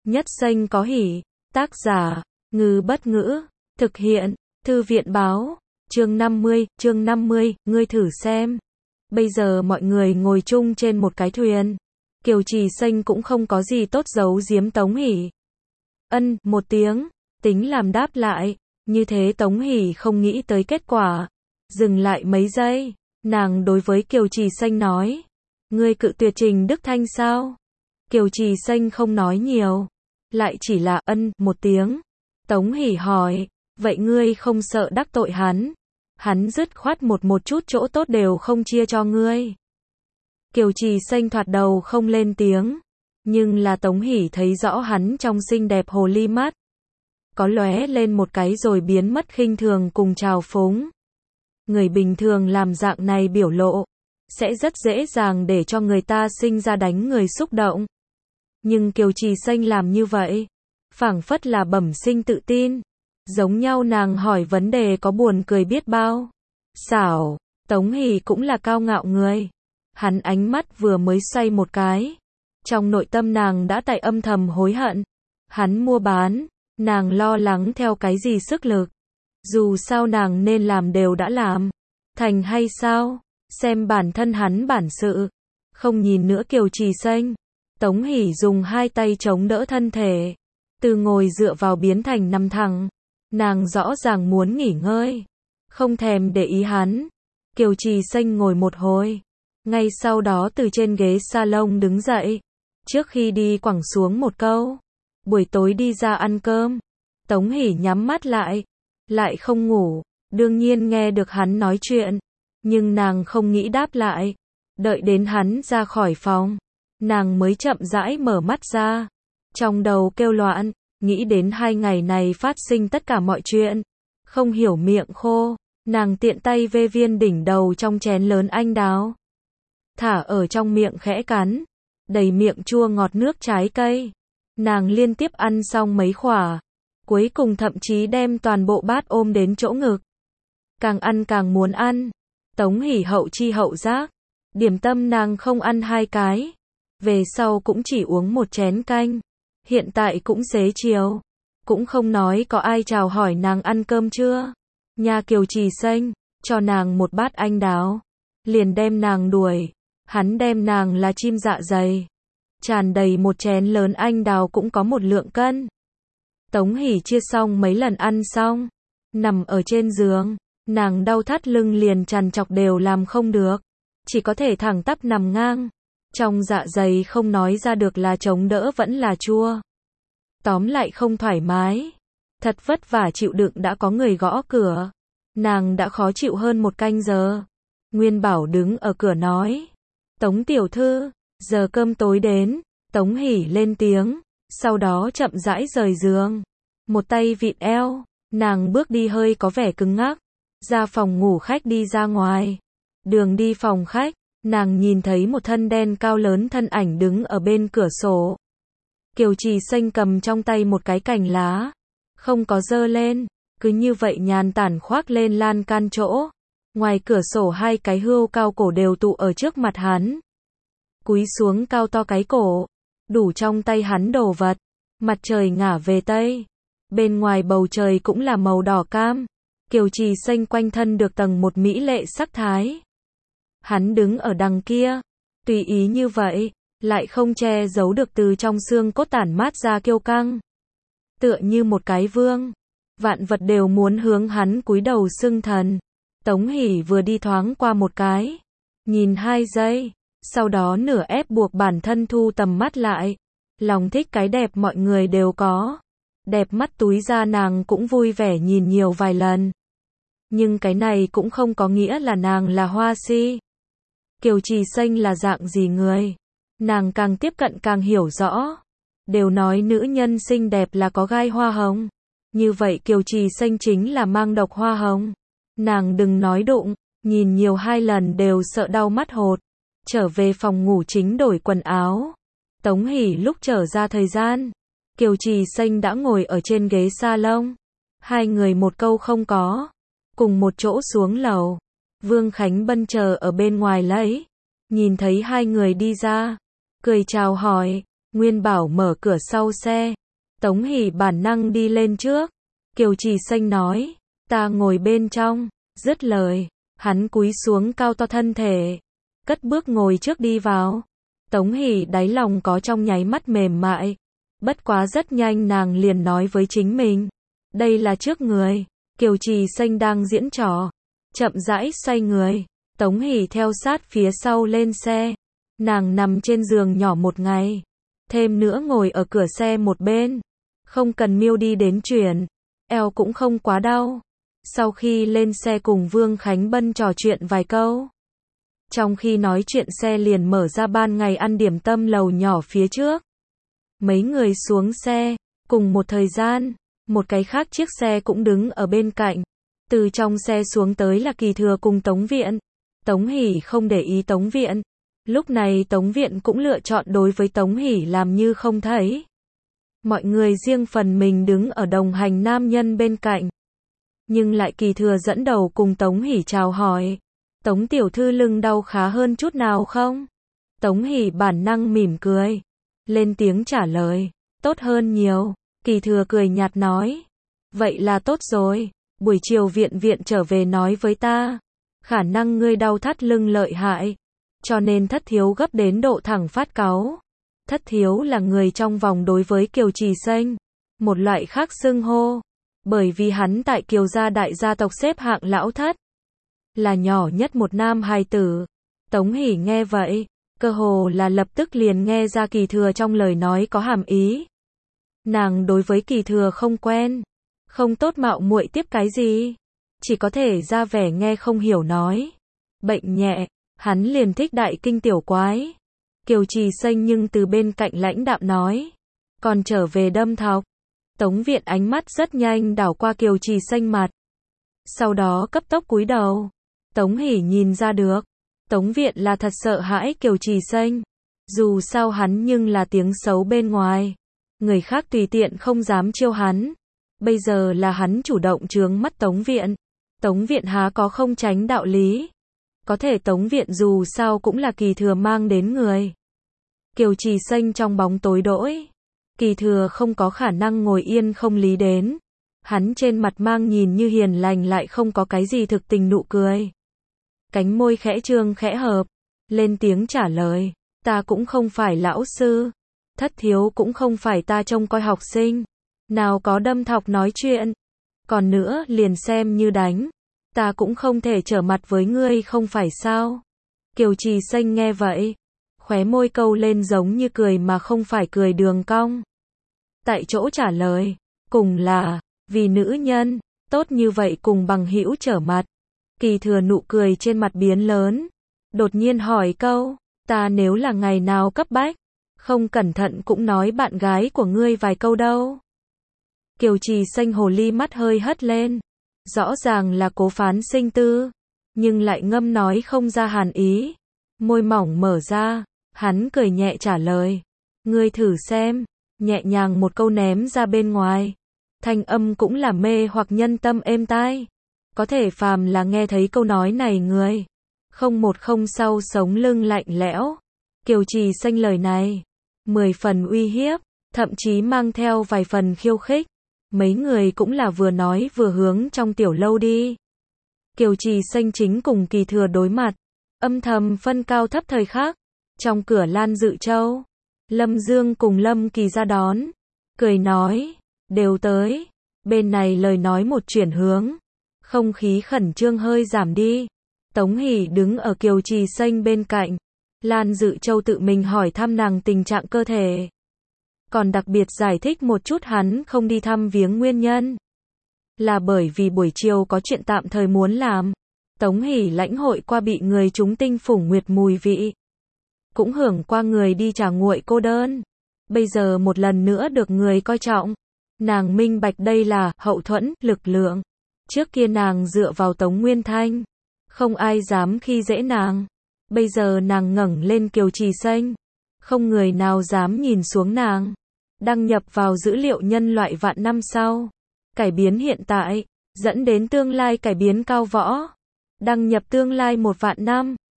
Nhất Xanh có hỉ. Tác giả, Ngư Bất Ngữ. Thực hiện, Thư viện Báo. Chương 50, ngươi thử xem. Bây giờ mọi người ngồi chung trên một cái thuyền. Kiều Trì Xanh cũng không có gì tốt giấu giếm Tống Hỷ. Một tiếng, tính làm đáp lại. Như thế Tống Hỷ không nghĩ tới kết quả. Dừng lại mấy giây, nàng đối với Kiều Trì Xanh nói. Ngươi cự tuyệt Trình Đức Thanh sao? Kiều Trì Xanh không nói nhiều. Lại chỉ là một tiếng. Tống Hỷ hỏi, vậy ngươi không sợ đắc tội hắn? Hắn dứt khoát một chút chỗ tốt đều không chia cho ngươi. Kiều Trì Xanh thoạt đầu không lên tiếng. Nhưng là Tống Hỷ thấy rõ hắn trong xinh đẹp hồ ly mắt. Có lóe lên một cái rồi biến mất khinh thường cùng trào phúng. Người bình thường làm dạng này biểu lộ, sẽ rất dễ dàng để cho người ta sinh ra đánh người xúc động. Nhưng Kiều Trì Xanh làm như vậy, phảng phất là bẩm sinh tự tin. Giống nhau nàng hỏi vấn đề có buồn cười biết bao. Xảo, Tống Hỷ cũng là cao ngạo người. Hắn ánh mắt vừa mới xoay một cái. Trong nội tâm nàng đã tại âm thầm hối hận. Hắn mua bán, nàng lo lắng theo cái gì sức lực. Dù sao nàng nên làm đều đã làm. Thành hay sao? Xem bản thân hắn bản sự. Không nhìn nữa Kiều Trì Xanh. Tống Hỷ dùng hai tay chống đỡ thân thể. Từ ngồi dựa vào biến thành nằm thẳng. Nàng rõ ràng muốn nghỉ ngơi. Không thèm để ý hắn. Kiều Trì Xanh ngồi một hồi. Ngay sau đó từ trên ghế salon đứng dậy. Trước khi đi quẳng xuống một câu. Buổi tối đi ra ăn cơm. Tống Hỷ nhắm mắt lại. Lại không ngủ. Đương nhiên nghe được hắn nói chuyện. Nhưng nàng không nghĩ đáp lại. Đợi đến hắn ra khỏi phòng. Nàng mới chậm rãi mở mắt ra. Trong đầu kêu loạn. Nghĩ đến 2 ngày này phát sinh tất cả mọi chuyện. Không hiểu miệng khô. Nàng tiện tay vê viên đỉnh đầu trong chén lớn anh đào. Thả ở trong miệng khẽ cắn. Đầy miệng chua ngọt nước trái cây. Nàng liên tiếp ăn xong mấy khỏa. Cuối cùng thậm chí đem toàn bộ bát ôm đến chỗ ngực. Càng ăn càng muốn ăn. Tống Hỷ hậu chi hậu giác. Điểm tâm nàng không ăn 2 cái. Về sau cũng chỉ uống 1 chén canh. Hiện tại cũng xế chiều. Cũng không nói có ai chào hỏi nàng ăn cơm chưa. Nhà Kiều Trì Xanh, cho nàng một bát anh đào. Liền đem nàng đuổi. Hắn đem nàng là chim dạ dày. Tràn đầy 1 chén lớn anh đào cũng có 1 lượng cân. Tống Hỷ chia xong mấy lần ăn xong. Nằm ở trên giường. Nàng đau thắt lưng liền trằn trọc đều làm không được. Chỉ có thể thẳng tắp nằm ngang. Trong dạ dày không nói ra được là chống đỡ vẫn là chua. Tóm lại không thoải mái. Thật vất vả chịu đựng đã có người gõ cửa. Nàng đã khó chịu hơn 1 canh giờ. Nguyên Bảo đứng ở cửa nói. Tống tiểu thư, giờ cơm tối đến. Tống Hỷ lên tiếng. Sau đó chậm rãi rời giường. Một tay vịn eo. Nàng bước đi hơi có vẻ cứng ngắc. Ra phòng ngủ khách đi ra ngoài. Đường đi phòng khách. Nàng nhìn thấy một thân đen cao lớn thân ảnh đứng ở bên cửa sổ. Kiều Trì Xanh cầm trong tay một cái cành lá. Không có giơ lên. Cứ như vậy nhàn tản khoác lên lan can chỗ. Ngoài cửa sổ 2 cái hươu cao cổ đều tụ ở trước mặt hắn. Cúi xuống cao to cái cổ. Đủ trong tay hắn đồ vật. Mặt trời ngả về tây. Bên ngoài bầu trời cũng là màu đỏ cam. Kiều Trì Xanh quanh thân được tầng một mỹ lệ sắc thái. Hắn đứng ở đằng kia. Tùy ý như vậy. Lại không che giấu được từ trong xương cốt tản mát ra kiêu căng. Tựa như một cái vương. Vạn vật đều muốn hướng hắn cúi đầu xưng thần. Tống Hỷ vừa đi thoáng qua một cái. Nhìn 2 giây. Sau đó nửa ép buộc bản thân thu tầm mắt lại. Lòng thích cái đẹp mọi người đều có. Đẹp mắt túi ra nàng cũng vui vẻ nhìn nhiều vài lần. Nhưng cái này cũng không có nghĩa là nàng là hoa si. Kiều Trì Xanh là dạng gì người? Nàng càng tiếp cận càng hiểu rõ. Đều nói nữ nhân xinh đẹp là có gai hoa hồng. Như vậy Kiều Trì Xanh chính là mang độc hoa hồng. Nàng đừng nói đụng. Nhìn nhiều 2 lần đều sợ đau mắt hột. Trở về phòng ngủ chính đổi quần áo. Tống Hỷ lúc trở ra thời gian. Kiều Trì Xanh đã ngồi ở trên ghế salon. 2 người một câu không có. Cùng một chỗ xuống lầu. Vương Khánh Bân chờ ở bên ngoài lấy. Nhìn thấy 2 người đi ra. Cười chào hỏi. Nguyên Bảo mở cửa sau xe. Tống Hỷ bản năng đi lên trước. Kiều Trì Xanh nói, ta ngồi bên trong. Dứt lời, hắn cúi xuống cao to thân thể, cất bước ngồi trước đi vào. Tống Hỷ đáy lòng có trong nháy mắt mềm mại. Bất quá rất nhanh nàng liền nói với chính mình, đây là trước người. Kiều Trì Xanh đang diễn trò, chậm rãi xoay người. Tống Hỷ theo sát phía sau lên xe. Nàng nằm trên giường nhỏ một ngày, thêm nữa ngồi ở cửa xe một bên. Không cần Miêu đi đến chuyển, eo cũng không quá đau. Sau khi lên xe cùng Vương Khánh Bân trò chuyện vài câu. Trong khi nói chuyện xe liền mở ra ban ngày ăn điểm tâm lầu nhỏ phía trước. Mấy người xuống xe, cùng một thời gian, một cái khác chiếc xe cũng đứng ở bên cạnh. Từ trong xe xuống tới là Kỳ Thừa cùng Tống Viện. Tống Hỷ không để ý Tống Viện. Lúc này Tống Viện cũng lựa chọn đối với Tống Hỷ làm như không thấy. Mọi người riêng phần mình đứng ở đồng hành nam nhân bên cạnh. Nhưng lại Kỳ Thừa dẫn đầu cùng Tống Hỷ chào hỏi. Tống tiểu thư lưng đau khá hơn chút nào không? Tống Hỷ bản năng mỉm cười, lên tiếng trả lời, tốt hơn nhiều. Kỳ Thừa cười nhạt nói, vậy là tốt rồi. Buổi chiều viện trở về nói với ta, khả năng ngươi đau thắt lưng lợi hại, cho nên Thất Thiếu gấp đến độ thẳng phát cáu. Thất Thiếu là người trong vòng đối với Kiều Trì Xanh, một loại khác xưng hô, bởi vì hắn tại Kiều gia đại gia tộc xếp hạng lão thất, là nhỏ nhất một nam hài tử. Tống Hỷ nghe vậy, cơ hồ là lập tức liền nghe ra Kỳ Thừa trong lời nói có hàm ý. Nàng đối với Kỳ Thừa không quen, không tốt mạo muội tiếp cái gì, chỉ có thể ra vẻ nghe không hiểu nói. Bệnh nhẹ, hắn liền thích đại kinh tiểu quái. Kiều Trì Xanh nhưng từ bên cạnh lãnh đạm nói, còn trở về đâm thọc. Tống Viện ánh mắt rất nhanh đảo qua Kiều Trì Xanh mặt, sau đó cấp tốc cúi đầu. Tống Hỷ nhìn ra được, Tống Viện là thật sợ hãi Kiều Trì Xanh. Dù sao hắn nhưng là tiếng xấu bên ngoài, người khác tùy tiện không dám chiêu hắn. Bây giờ là hắn chủ động chướng mắt Tống Viện. Tống Viện há có không tránh đạo lý. Có thể Tống Viện dù sao cũng là Kỳ Thừa mang đến người. Kiều Trì Xanh trong bóng tối đỗi. Kỳ Thừa không có khả năng ngồi yên không lý đến. Hắn trên mặt mang nhìn như hiền lành lại không có cái gì thực tình nụ cười. Cánh môi khẽ trương khẽ hợp, lên tiếng trả lời, ta cũng không phải lão sư. Thất Thiếu cũng không phải ta trông coi học sinh. Nào có đâm thọc nói chuyện. Còn nữa liền xem như đánh, ta cũng không thể trở mặt với ngươi không phải sao. Kiều Trì Xanh nghe vậy, khóe môi câu lên giống như cười mà không phải cười đường cong. Tại chỗ trả lời, cùng là, vì nữ nhân, tốt như vậy cùng bằng hữu trở mặt. Kỳ Thừa nụ cười trên mặt biến lớn, đột nhiên hỏi câu, ta nếu là ngày nào cấp bách, không cẩn thận cũng nói bạn gái của ngươi vài câu đâu. Kiều Trì Xanh hồ ly mắt hơi hất lên, rõ ràng là cố phán sinh tư, nhưng lại ngâm nói không ra hàn ý. Môi mỏng mở ra, hắn cười nhẹ trả lời, ngươi thử xem, nhẹ nhàng một câu ném ra bên ngoài. Thanh âm cũng là mê hoặc nhân tâm êm tai. Có thể phàm là nghe thấy câu nói này người, không một không sau sống lưng lạnh lẽo. Kiều Trì Xanh lời này, 10 phần uy hiếp, thậm chí mang theo vài phần khiêu khích. Mấy người cũng là vừa nói vừa hướng trong tiểu lâu đi. Kiều Trì Xanh chính cùng Kỳ Thừa đối mặt, âm thầm phân cao thấp thời khắc. Trong cửa Lan Dự Châu, Lâm Dương cùng Lâm Kỳ ra đón, cười nói, đều tới. Bên này lời nói một chuyển hướng, không khí khẩn trương hơi giảm đi. Tống Hỷ đứng ở Kiều Trì Xanh bên cạnh. Lan Dự Châu tự mình hỏi thăm nàng tình trạng cơ thể, còn đặc biệt giải thích một chút hắn không đi thăm viếng nguyên nhân, là bởi vì buổi chiều có chuyện tạm thời muốn làm. Tống Hỷ lãnh hội qua bị người chúng tinh phủng nguyệt mùi vị, cũng hưởng qua người đi trà nguội cô đơn. Bây giờ một lần nữa được người coi trọng, nàng minh bạch đây là hậu thuẫn, lực lượng. Trước kia nàng dựa vào Tống Nguyên Thanh, không ai dám khi dễ nàng. Bây giờ nàng ngẩng lên Kiều Trì Xanh, không người nào dám nhìn xuống nàng. Đăng nhập vào dữ liệu nhân loại vạn năm sau, cải biến hiện tại, dẫn đến tương lai cải biến cao võ. Đăng nhập tương lai 1 vạn năm.